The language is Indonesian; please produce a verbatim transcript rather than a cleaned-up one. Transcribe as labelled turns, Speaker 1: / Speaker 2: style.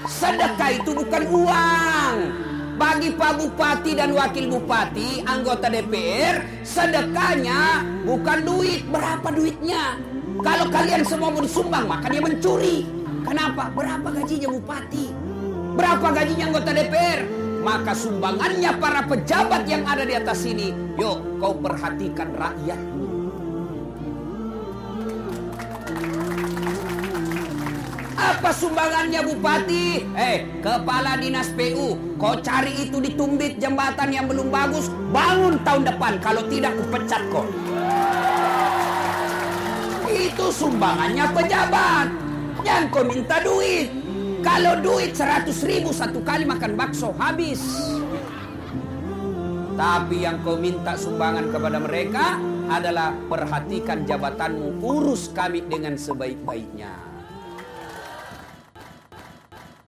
Speaker 1: Sedekah itu bukan uang. Bagi Pak Bupati dan Wakil Bupati, anggota D P R, sedekahnya bukan duit. Berapa duitnya? Kalau kalian semua mau disumbang, maka dia mencuri. Kenapa? Berapa gajinya Bupati? Berapa gajinya anggota D P R? Maka sumbangannya para pejabat yang ada di atas sini. Yuk, kau perhatikan rakyatmu. Apa sumbangannya Bupati? Eh, Kepala Dinas P U, kau cari itu di Tumbit jembatan yang belum bagus, bangun tahun depan. Kalau tidak, kupecat kau. Itu sumbangannya pejabat. Yang kau minta duit. Kalau duit seratus ribu satu kali makan bakso, habis. Tapi yang kau minta sumbangan kepada mereka adalah perhatikan jabatanmu, urus kami dengan sebaik-baiknya.